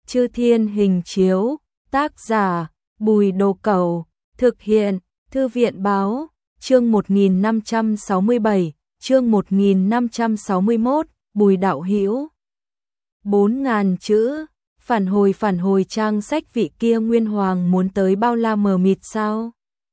Chư Thiên hình chiếu, tác giả, Bùi Đồ Cẩu, thực hiện, Thư viện báo, chương 1567, chương 1561, Bùi Đạo Hữu 4.000 chữ, phản hồi trang sách vị kia Nguyên Hoàng muốn tới bao la mờ mịt sao?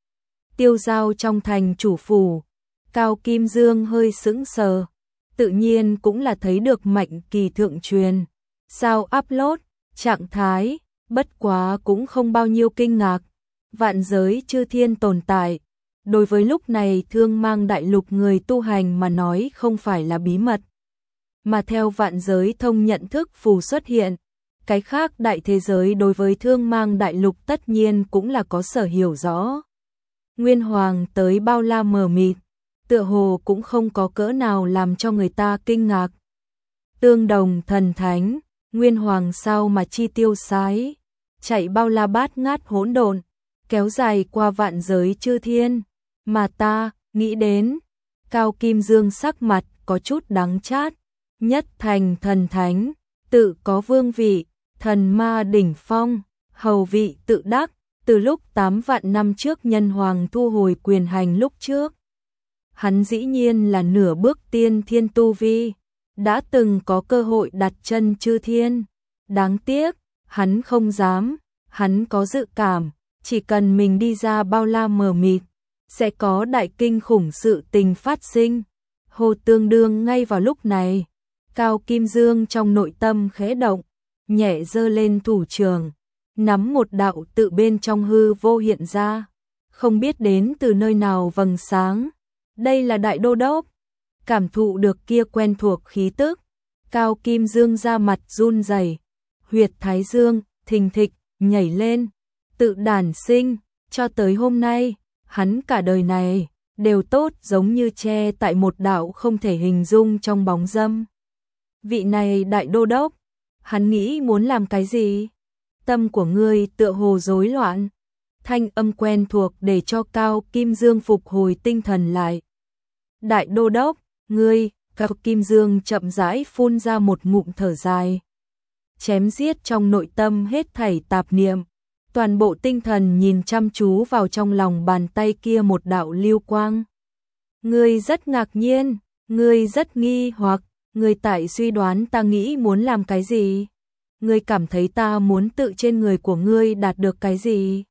Tiêu Giao trong thành chủ phủ, Cao Kim Dương hơi sững sờ, tự nhiên cũng là thấy được Mạnh Kỳ thượng truyền, sao upload, trạng thái, bất quá cũng không bao nhiêu kinh ngạc, vạn giới chư thiên tồn tại, đối với lúc này Thương Mang đại lục người tu hành mà nói không phải là bí mật, mà theo vạn giới thông nhận thức phù xuất hiện, cái khác đại thế giới đối với Thương Mang đại lục tất nhiên cũng là có sở hiểu rõ. Nguyên Hoàng tới bao la mờ mịt, tựa hồ cũng không có cỡ nào làm cho người ta kinh ngạc. Tương đồng thần thánh, Nguyên Hoàng sao mà chi tiêu sái, chạy bao la bát ngát hỗn độn, kéo dài qua vạn giới chư thiên, mà ta nghĩ đến. Cao Kim Dương sắc mặt có chút đắng chát, nhất thành thần thánh, tự có vương vị, thần ma đỉnh phong, hầu vị tự đắc, từ lúc 8 vạn năm trước nhân hoàng thu hồi quyền hành lúc trước. Hắn dĩ nhiên là nửa bước tiên thiên tu vi, đã từng có cơ hội đặt chân chư thiên. Đáng tiếc, hắn không dám, hắn có dự cảm, chỉ cần mình đi ra bao la mờ mịt, sẽ có đại kinh khủng sự tình phát sinh. Hồ tương đương ngay vào lúc này, Cao Kim Dương trong nội tâm khẽ động, nhẹ giơ lên thủ trưởng, nắm một đạo tự bên trong hư vô hiện ra, không biết đến từ nơi nào vầng sáng. Đây là Đại Đô Đốc. Cảm thụ được kia quen thuộc khí tức, Cao Kim Dương ra mặt run rẩy, huyệt thái dương thình thịch nhảy lên, tự đản sinh, cho tới hôm nay, hắn cả đời này đều tốt giống như che tại một đạo không thể hình dung trong bóng dâm. Vị này Đại Đô Đốc, hắn nghĩ muốn làm cái gì? Tâm của ngươi tựa hồ rối loạn. Thanh âm quen thuộc để cho Cao Kim Dương phục hồi tinh thần lại. Đại Đô Đốc, ngươi, Cao Kim Dương chậm rãi phun ra một ngụm thở dài. Chém giết trong nội tâm hết thảy tạp niệm, toàn bộ tinh thần nhìn chăm chú vào trong lòng bàn tay kia một đạo lưu quang. Ngươi rất ngạc nhiên, ngươi rất nghi hoặc, ngươi tại suy đoán ta nghĩ muốn làm cái gì? Ngươi cảm thấy ta muốn tự trên người của ngươi đạt được cái gì?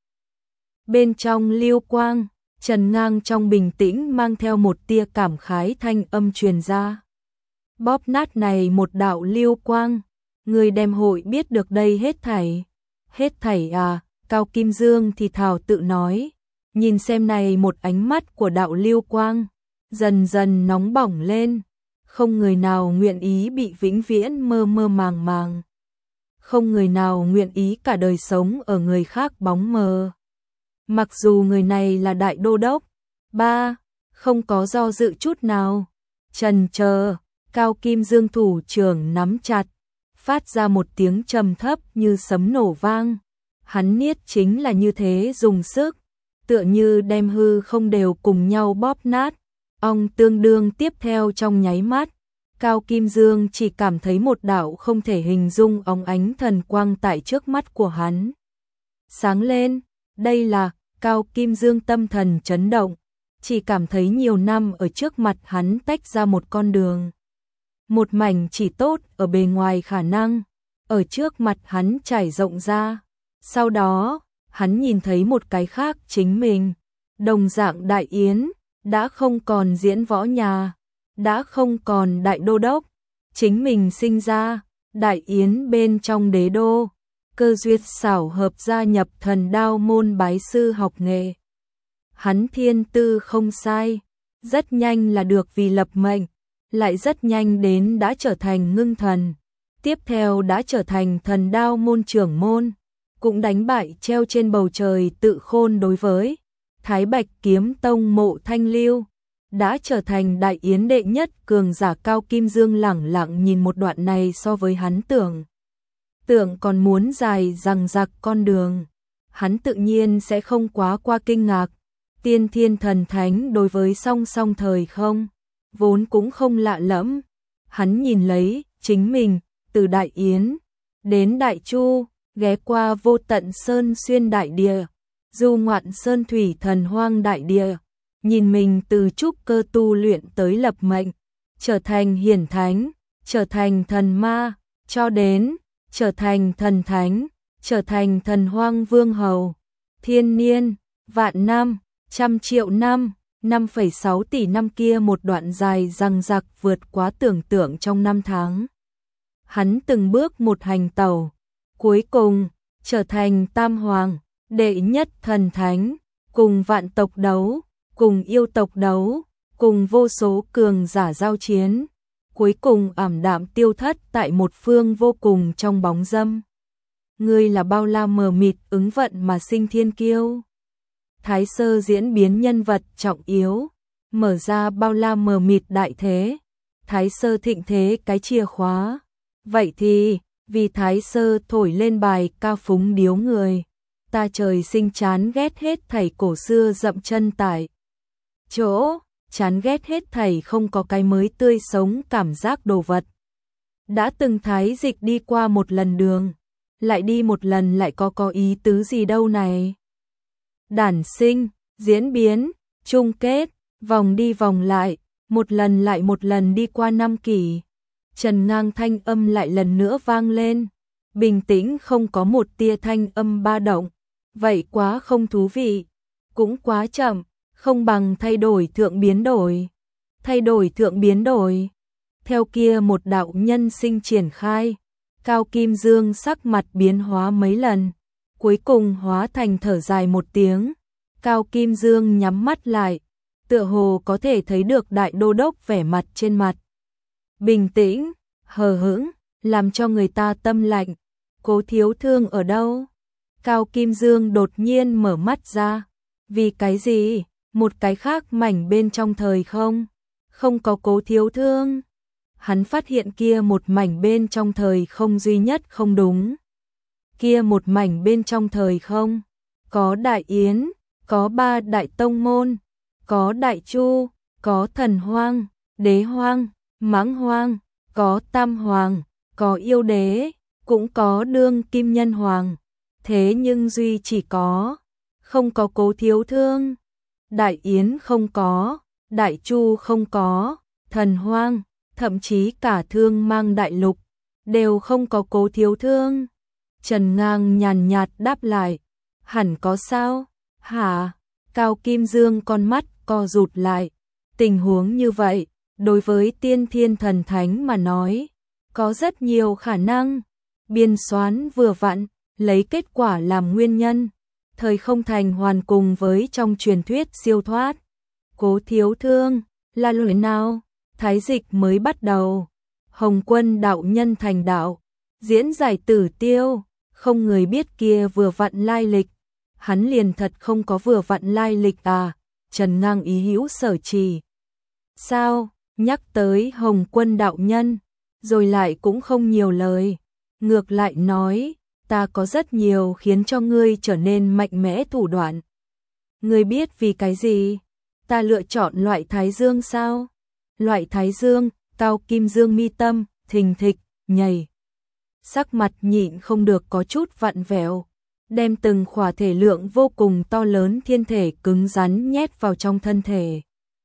Bên trong lưu quang, trần ngang trong bình tĩnh mang theo một tia cảm khái thanh âm truyền ra. Bóp nát này một đạo lưu quang, ngươi đem hội biết được đây hết thảy. Hết thảy à? Cao Kim Dương thì thào tự nói, nhìn xem này một ánh mắt của đạo lưu quang, dần dần nóng bỏng lên, không người nào nguyện ý bị vĩnh viễn mơ mơ màng màng. Không người nào nguyện ý cả đời sống ở người khác bóng mờ. Mặc dù người này là Đại Đô Đốc, không có do dự chút nào, chần chờ, Cao Kim Dương thủ trưởng nắm chặt, phát ra một tiếng trầm thấp như sấm nổ vang. Hắn niết chính là như thế dùng sức, tựa như đem hư không đều cùng nhau bóp nát. Ong tương đương tiếp theo trong nháy mắt, Cao Kim Dương chỉ cảm thấy một đạo không thể hình dung óng ánh thần quang tại trước mắt của hắn. Sáng lên, đây là. Cao Kim Dương tâm thần chấn động, chỉ cảm thấy nhiều năm ở trước mặt hắn tách ra một con đường. Một mảnh chỉ tốt ở bề ngoài khả năng, ở trước mặt hắn trải rộng ra. Sau đó, hắn nhìn thấy một cái khác chính mình, đồng dạng đại yến, đã không còn diễn võ nhà, đã không còn Đại Đô Đốc, chính mình sinh ra, đại yến bên trong đế đô. Cơ duyệt xảo hợp gia nhập Thần Đao môn bái sư học nghề. Hắn thiên tư không sai, rất nhanh là được vì lập mệnh, lại rất nhanh đến đã trở thành ngưng thần, tiếp theo đã trở thành Thần Đao môn trưởng môn, cũng đánh bại treo trên bầu trời Tự Khôn đối với Thái Bạch Kiếm Tông Mộ Thanh Lưu, đã trở thành đại yến đệ nhất cường giả. Cao Kim Dương lẳng lặng nhìn một đoạn này, so với hắn tưởng còn muốn dài dằng dặc con đường, hắn tự nhiên sẽ không quá qua kinh ngạc. Tiên thiên thần thánh đối với song song thời không, vốn cũng không lạ lẫm. Hắn nhìn lấy chính mình, từ Đại Yến đến Đại Chu, ghé qua vô tận sơn xuyên đại địa, du ngoạn sơn thủy thần hoang đại địa, nhìn mình từ trúc cơ tu luyện tới lập mệnh, trở thành hiển thánh, trở thành thần ma, cho đến trở thành thần thánh, trở thành thần hoang vương hầu, thiên niên, vạn năm, trăm triệu năm, 5,6 tỷ năm kia một đoạn dài dằng dặc vượt quá tưởng tượng trong 5 tháng. Hắn từng bước một hành tẩu, cuối cùng trở thành tam hoàng, đệ nhất thần thánh, cùng vạn tộc đấu, cùng yêu tộc đấu, cùng vô số cường giả giao chiến, cuối cùng ảm đạm tiêu thất tại một phương vô cùng trong bóng dâm. Ngươi là bao la mờ mịt ứng vận mà sinh thiên kiêu. Thái Sơ diễn biến nhân vật trọng yếu, mở ra bao la mờ mịt đại thế, Thái Sơ thịnh thế cái chìa khóa. Vậy thì, vì Thái Sơ thổi lên bài ca phúng điếu người, ta trời sinh chán ghét hết thảy cổ xưa dậm chân tại chỗ, chán ghét hết thảy không có cái mới tươi sống cảm giác đồ vật. Đã từng thái dịch đi qua một lần đường, lại đi một lần lại có ý tứ gì đâu này. Đản sinh, diễn biến, chung kết, vòng đi vòng lại một lần đi qua 5 kỷ. Trần Ngang thanh âm lại lần nữa vang lên, bình tĩnh không có một tia thanh âm ba động, vậy quá không thú vị, cũng quá chậm, không bằng thay đổi thượng biến đổi. Thay đổi thượng biến đổi. Theo kia một đạo nhân sinh triển khai, Cao Kim Dương sắc mặt biến hóa mấy lần, cuối cùng hóa thành thở dài một tiếng. Cao Kim Dương nhắm mắt lại, tựa hồ có thể thấy được đại đô đốc vẻ mặt trên mặt. Bình tĩnh, hờ hững, làm cho người ta tâm lạnh. Cố Thiếu Thương ở đâu? Cao Kim Dương đột nhiên mở mắt ra. Vì cái gì? Một cái khác mảnh bên trong thời không? Không có Cố Thiếu Thương. Hắn phát hiện kia một mảnh bên trong thời không duy nhất không đúng. Kia một mảnh bên trong thời không, có Đại Yến, có 3 đại tông môn, có Đại Chu, có Thần Hoang, Đế Hoang, Mãng Hoang, có Tam Hoàng, có Yêu Đế, cũng có Đương Kim Nhân Hoàng. Thế nhưng duy chỉ có, không có Cố Thiếu Thương. Đại Yến không có, Đại Chu không có, Thần Hoang, thậm chí cả Thương Mang Đại Lục, đều không có Cố Thiếu Thương. Trần Ngang nhàn nhạt đáp lại, hẳn có sao? Hả? Cao Kim Dương con mắt co rụt lại. Tình huống như vậy, đối với tiên thiên thần thánh mà nói, có rất nhiều khả năng. Biên soán vừa vặn, lấy kết quả làm nguyên nhân. Thời không thành hoàn cùng với trong truyền thuyết siêu thoát. Cố Thiếu Thương, là lời nào? Thái dịch mới bắt đầu. Hồng Quân đạo nhân thành đạo, diễn giải Tử Tiêu, không người biết kia vừa vặn lai lịch. Hắn liền thật không có vừa vặn lai lịch à? Trần Ngang ý hữu sở trì. Sao? Nhắc tới Hồng Quân đạo nhân, rồi lại cũng không nhiều lời. Ngược lại nói, ta có rất nhiều khiến cho ngươi trở nên mạnh mẽ thủ đoạn. Ngươi biết vì cái gì? Ta lựa chọn loại Thái Dương sao? Loại Thái Dương, Cao Kim Dương mi tâm, thình thịch, nhảy. Sắc mặt nhịn không được có chút vặn vẹo, đem từng khỏa thể lượng vô cùng to lớn thiên thể cứng rắn nhét vào trong thân thể.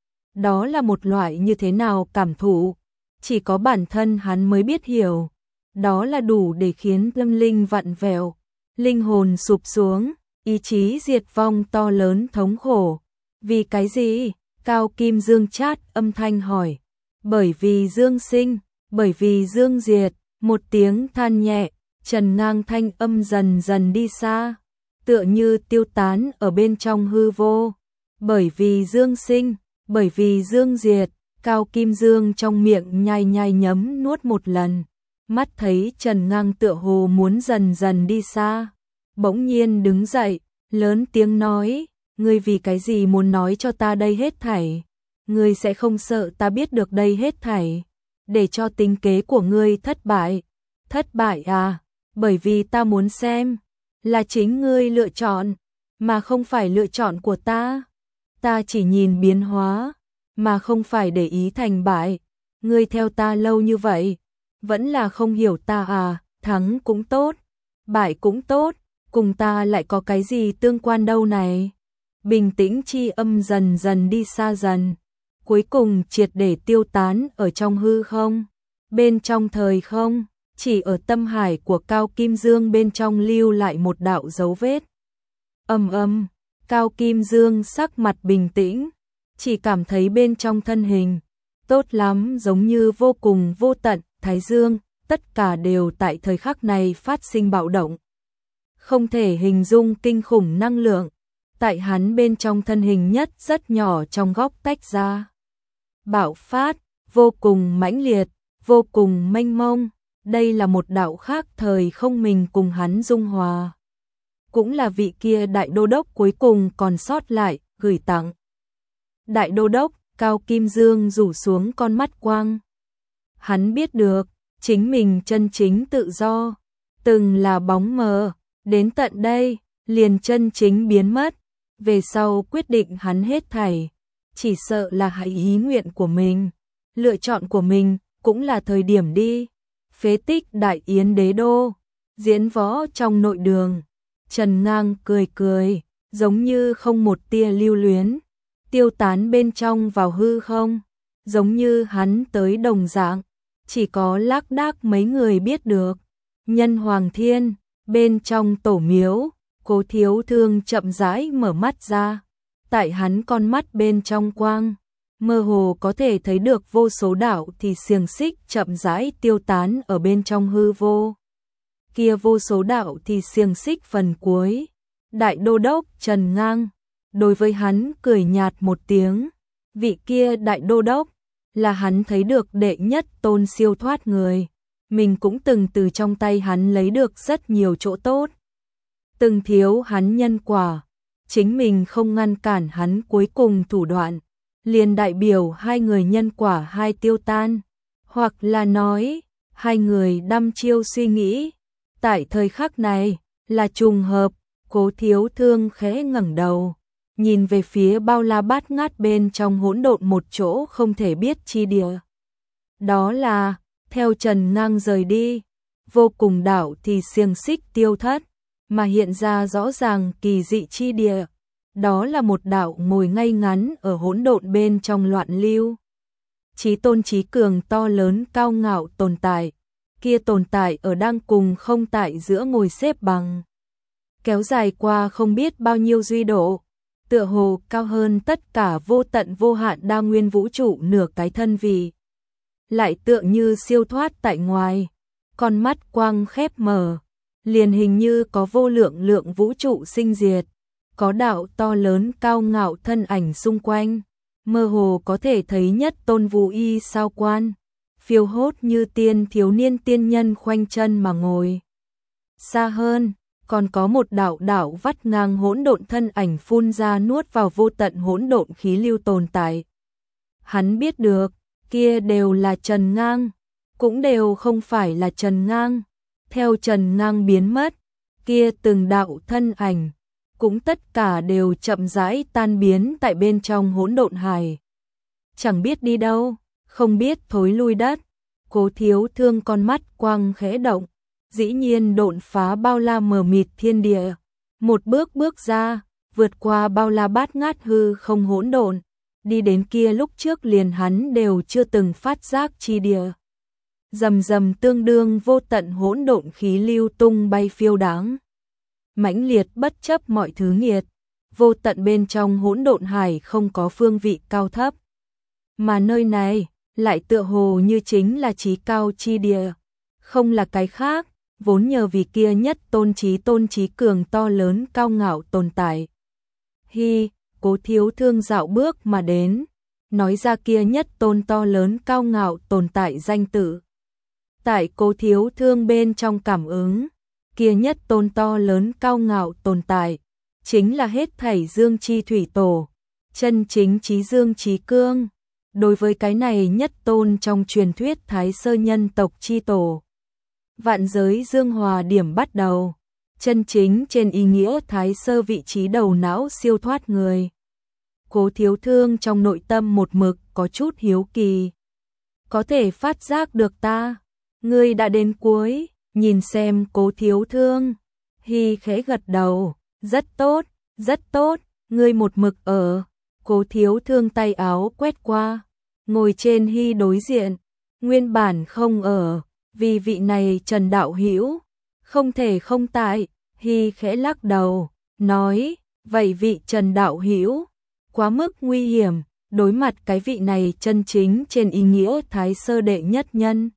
Đó là một loại như thế nào cảm thụ, chỉ có bản thân hắn mới biết hiểu. Đó là đủ để khiến tâm linh vặn vẹo, linh hồn sụp xuống, ý chí diệt vong to lớn thống khổ. Vì cái gì? Cao Kim Dương chát âm thanh hỏi. Bởi vì Dương sinh, bởi vì Dương diệt. Một tiếng than nhẹ, Trần Ngang thanh âm dần dần đi xa, tựa như tiêu tán ở bên trong hư vô. Bởi vì Dương sinh, bởi vì Dương diệt. Cao Kim Dương trong miệng nhai nhai nhấm nuốt một lần, mắt thấy Trần Ngang tựa hồ muốn dần dần đi xa, bỗng nhiên đứng dậy, lớn tiếng nói, ngươi vì cái gì muốn nói cho ta đây hết thảy? Ngươi sẽ không sợ ta biết được đây hết thảy, để cho tính kế của ngươi thất bại? Thất bại à? Bởi vì ta muốn xem, là chính ngươi lựa chọn, mà không phải lựa chọn của ta. Ta chỉ nhìn biến hóa, mà không phải để ý thành bại. Ngươi theo ta lâu như vậy, vẫn là không hiểu ta à? Thắng cũng tốt, bại cũng tốt, cùng ta lại có cái gì tương quan đâu này. Bình tĩnh chi âm dần dần đi xa dần, cuối cùng triệt để tiêu tán ở trong hư không, bên trong thời không, chỉ ở tâm hải của Cao Kim Dương bên trong lưu lại một đạo dấu vết. Cao Kim Dương sắc mặt bình tĩnh, chỉ cảm thấy bên trong thân hình, tốt lắm, giống như vô cùng vô tận, Thái Dương, tất cả đều tại thời khắc này phát sinh bạo động. Không thể hình dung kinh khủng năng lượng, tại hắn bên trong thân hình nhất rất nhỏ trong góc tách ra. Bạo phát, vô cùng mãnh liệt, vô cùng mênh mông, đây là một đạo khác thời không mình cùng hắn dung hòa. Cũng là vị kia đại đô đốc cuối cùng còn sót lại, gửi tặng. Đại đô đốc, Cao Kim Dương rủ xuống con mắt quang. Hắn biết được, chính mình chân chính tự do, từng là bóng mờ, đến tận đây, liền chân chính biến mất. Về sau quyết định hắn hết thảy, chỉ sợ là hãy ý nguyện của mình, lựa chọn của mình, cũng là thời điểm đi. Phế tích Đại Yến Đế Đô, diễn võ trong nội đường, Trần Ngang cười cười, giống như không một tia lưu luyến, tiêu tán bên trong vào hư không, giống như hắn tới đồng dạng, chỉ có lác đác mấy người biết được. Nhân Hoàng Thiên, bên trong tổ miếu, Cố Thiếu Thương chậm rãi mở mắt ra, tại hắn con mắt bên trong quang, mơ hồ có thể thấy được vô số đạo thì xiềng xích chậm rãi tiêu tán ở bên trong hư vô. Kia vô số đạo thì xiềng xích phần cuối, đại đô đốc Trần Ngang, đối với hắn cười nhạt một tiếng, vị kia đại đô đốc, là hắn thấy được đệ nhất tôn siêu thoát người, mình cũng từng từ trong tay hắn lấy được rất nhiều chỗ tốt. Từng thiếu hắn nhân quả, chính mình không ngăn cản hắn cuối cùng thủ đoạn, liền đại biểu hai người nhân quả hai tiêu tan, hoặc là nói, hai người đăm chiêu suy nghĩ. Tại thời khắc này, là trùng hợp, Cố Thiếu Thương khẽ ngẩng đầu, nhìn về phía bao la bát ngát bên trong hỗn độn một chỗ không thể biết chi địa. Đó là, theo Trần Ngang rời đi, vô cùng đạo thì xiềng xích tiêu thất, mà hiện ra rõ ràng kỳ dị chi địa. Đó là một đạo ngồi ngay ngắn ở hỗn độn bên trong loạn lưu. Chí tôn chí cường to lớn cao ngạo tồn tại, kia tồn tại ở đang cùng không tại giữa ngồi xếp bằng. Kéo dài qua không biết bao nhiêu duy độ, tựa hồ cao hơn tất cả vô tận vô hạn đa nguyên vũ trụ nửa cái thân vì. Lại tựa như siêu thoát tại ngoài, con mắt quang khép mở, liền hình như có vô lượng lượng vũ trụ sinh diệt, có đạo to lớn cao ngạo thân ảnh xung quanh, mơ hồ có thể thấy nhất tôn vũ y sao quan, phiêu hốt như tiên thiếu niên tiên nhân khoanh chân mà ngồi. Xa hơn, còn có một đạo đạo vắt ngang hỗn độn thân ảnh phun ra nuốt vào vô tận hỗn độn khí lưu tồn tại. Hắn biết được, kia đều là Trần Ngang, cũng đều không phải là Trần Ngang. Theo Trần Ngang biến mất, kia từng đạo thân ảnh, cũng tất cả đều chậm rãi tan biến tại bên trong hỗn độn hải. Chẳng biết đi đâu, không biết thối lui đất. Cố Thiếu Thương con mắt quang khẽ động, dĩ nhiên độn phá bao la mờ mịt thiên địa, một bước bước ra, vượt qua bao la bát ngát hư không hỗn độn, đi đến kia lúc trước liền hắn đều chưa từng phát giác chi địa. Rầm rầm tương đương vô tận hỗn độn khí lưu tung bay phiêu đáng, mãnh liệt bất chấp mọi thứ nghiệt, vô tận bên trong hỗn độn hải không có phương vị cao thấp, mà nơi này lại tựa hồ như chính là chí cao chi địa, không là cái khác, vốn nhờ vì kia nhất tôn chí cường to lớn cao ngạo tồn tại. Hi, Cố Thiếu Thương dạo bước mà đến, nói ra kia nhất tôn to lớn cao ngạo tồn tại danh tự. Tại Cố Thiếu Thương bên trong cảm ứng, kia nhất tôn to lớn cao ngạo tồn tại, chính là hết thảy dương chi thủy tổ, chân chính chí dương chí cương. Đối với cái này nhất tôn trong truyền thuyết Thái Sơ nhân tộc chi tổ, vạn giới dương hòa điểm bắt đầu, chân chính trên ý nghĩa Thái Sơ vị trí đầu não siêu thoát người. Cố Thiếu Thương trong nội tâm một mực có chút hiếu kỳ. Có thể phát giác được ta, ngươi đã đến cuối, nhìn xem Cố Thiếu Thương. Hy khẽ gật đầu, rất tốt, ngươi một mực ở. Cố Thiếu Thương tay áo quét qua, ngồi trên Hy đối diện, nguyên bản không ở, vì vị này Trần đạo hữu không thể không tại. Hy khẽ lắc đầu, nói, vậy vị Trần đạo hữu quá mức nguy hiểm, đối mặt cái vị này chân chính trên ý nghĩa Thái Sơ đệ nhất nhân.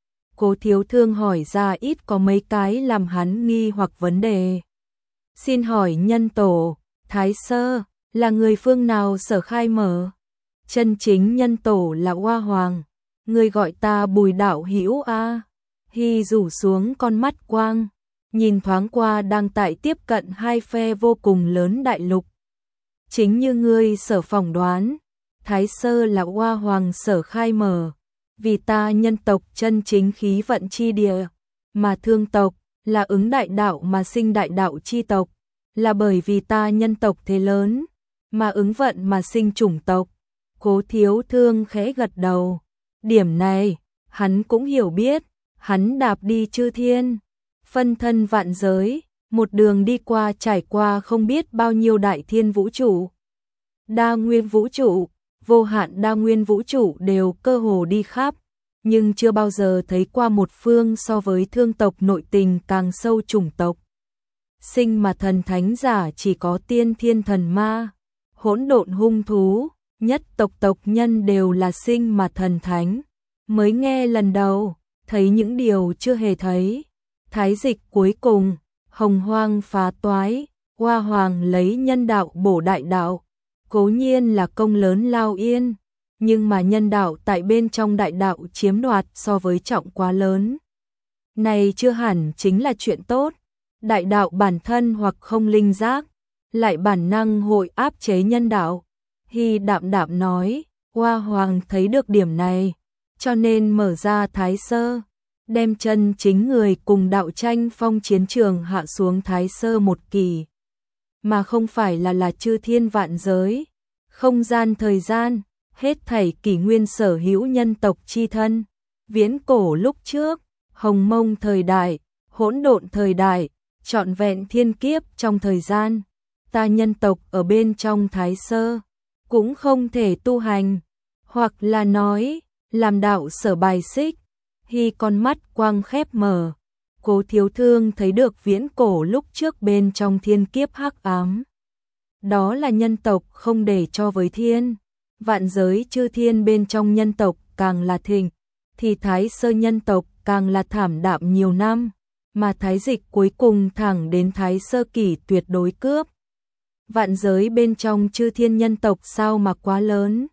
Cố Thiếu Thương hỏi ra ít có mấy cái làm hắn nghi hoặc vấn đề. Xin hỏi nhân tổ, Thái Sơ là người phương nào sở khai mở? Chân chính nhân tổ là Hoa Hoàng, người gọi ta Bùi đạo hữu a. Hy rủ xuống con mắt quang, nhìn thoáng qua đang tại tiếp cận hai phe vô cùng lớn đại lục. Chính như ngươi sở phỏng đoán, Thái Sơ là Hoa Hoàng sở khai mở, vì ta nhân tộc chân chính khí vận chi địa, mà thương tộc là ứng đại đạo mà sinh đại đạo chi tộc, là bởi vì ta nhân tộc thế lớn, mà ứng vận mà sinh chủng tộc. Cố Thiếu Thương khẽ gật đầu, điểm này, hắn cũng hiểu biết, hắn đạp đi chư thiên, phân thân vạn giới, một đường đi qua trải qua không biết bao nhiêu đại thiên vũ trụ, đa nguyên vũ trụ, vô hạn đa nguyên vũ trụ đều cơ hồ đi khắp, nhưng chưa bao giờ thấy qua một phương so với thương tộc nội tình càng sâu chủng tộc. Sinh mà thần thánh giả chỉ có tiên thiên thần ma, hỗn độn hung thú, nhất tộc tộc nhân đều là sinh mà thần thánh. Mới nghe lần đầu, thấy những điều chưa hề thấy. Thái dịch cuối cùng, hồng hoang phá toái, Hoa Hoàng lấy nhân đạo bổ đại đạo, cố nhiên là công lớn lao yên, nhưng mà nhân đạo tại bên trong đại đạo chiếm đoạt so với trọng quá lớn. Này chưa hẳn chính là chuyện tốt, đại đạo bản thân hoặc không linh giác, lại bản năng hội áp chế nhân đạo. Hy đạm đạm nói, Hoa Hoàng thấy được điểm này, cho nên mở ra Thái Sơ, đem chân chính người cùng đạo tranh phong chiến trường hạ xuống Thái Sơ một kỳ, mà không phải là chư thiên vạn giới, không gian thời gian, hết thảy kỷ nguyên sở hữu nhân tộc chi thân, viễn cổ lúc trước, hồng mông thời đại, hỗn độn thời đại, trọn vẹn thiên kiếp trong thời gian, ta nhân tộc ở bên trong Thái Sơ cũng không thể tu hành, hoặc là nói, làm đạo sở bài xích. Hy con mắt quang khép mở, Cố Thiếu Thương thấy được viễn cổ lúc trước bên trong thiên kiếp hắc ám. Đó là nhân tộc không để cho với thiên, vạn giới chư thiên bên trong nhân tộc càng là thịnh, thì Thái Sơ nhân tộc càng là thảm đạm nhiều năm, mà Thái dịch cuối cùng thẳng đến Thái Sơ kỷ tuyệt đối cướp. Vạn giới bên trong chư thiên nhân tộc sao mà quá lớn.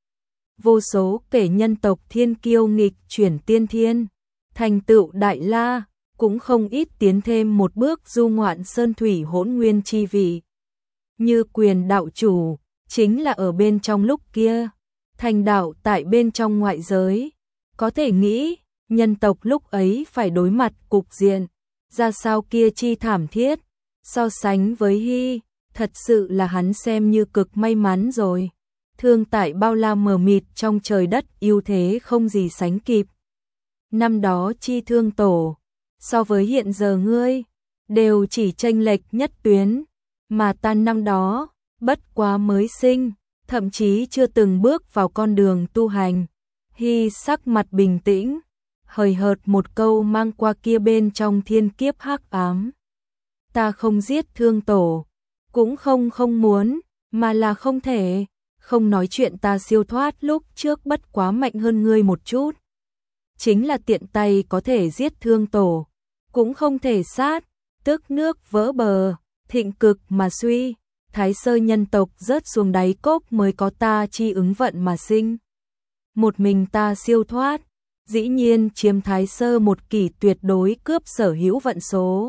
Vô số kể nhân tộc thiên kiêu nghịch chuyển tiên thiên, thành tựu đại la, cũng không ít tiến thêm một bước du ngoạn sơn thủy hỗn nguyên chi vị. Như Quyền đạo chủ, chính là ở bên trong lúc kia, thành đạo tại bên trong ngoại giới. Có thể nghĩ, nhân tộc lúc ấy phải đối mặt cục diện, ra sao kia chi thảm thiết, so sánh với Hy, thật sự là hắn xem như cực may mắn rồi. Thương tại bao la mờ mịt trong trời đất ưu thế không gì sánh kịp. Năm đó chi thương tổ, so với hiện giờ ngươi, đều chỉ chênh lệch nhất tuyến, mà ta năm đó, bất quá mới sinh, thậm chí chưa từng bước vào con đường tu hành. Hy sắc mặt bình tĩnh, hời hợt một câu mang qua kia bên trong thiên kiếp hắc ám. Ta không giết thương tổ, cũng không muốn, mà là không thể. Không nói chuyện ta siêu thoát lúc trước bất quá mạnh hơn ngươi một chút. Chính là tiện tay có thể giết thương tổ, cũng không thể sát, tức nước vỡ bờ, thịnh cực mà suy. Thái Sơ nhân tộc rớt xuống đáy cốc mới có ta chi ứng vận mà sinh. Một mình ta siêu thoát, dĩ nhiên chiếm Thái Sơ một kỷ tuyệt đối cướp sở hữu vận số.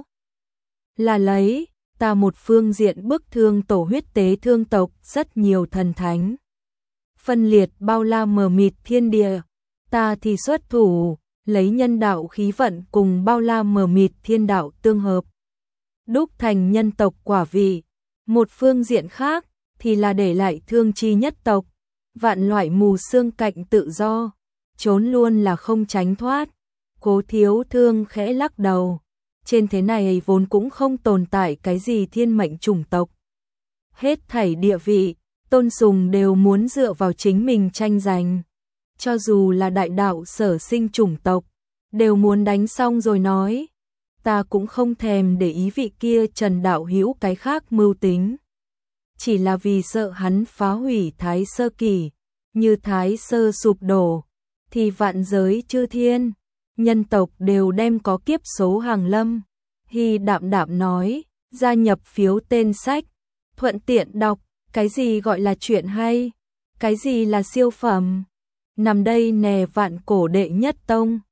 Là lấy ta một phương diện bức thương tổ huyết tế thương tộc rất nhiều thần thánh. Phân liệt bao la mờ mịt thiên địa, ta thì xuất thủ, lấy nhân đạo khí vận cùng bao la mờ mịt thiên đạo tương hợp. Đúc thành nhân tộc quả vị, một phương diện khác thì là để lại thương chi nhất tộc, vạn loại mù xương cạnh tự do, trốn luôn là không tránh thoát. Cố Thiếu Thương khẽ lắc đầu. Trên thế này vốn cũng không tồn tại cái gì thiên mệnh chủng tộc. Hết thảy địa vị, tôn sùng đều muốn dựa vào chính mình tranh giành. Cho dù là đại đạo sở sinh chủng tộc, đều muốn đánh xong rồi nói. Ta cũng không thèm để ý vị kia Trần đạo hữu cái khác mưu tính. Chỉ là vì sợ hắn phá hủy Thái Sơ Kỳ, như Thái Sơ sụp đổ, thì vạn giới chư thiên, nhân tộc đều đem có kiếp số hàng lâm. Hy đạm đạm nói, gia nhập phiếu tên sách, thuận tiện đọc, cái gì gọi là chuyện hay, cái gì là siêu phẩm. Nằm đây nè vạn cổ đệ nhất tông,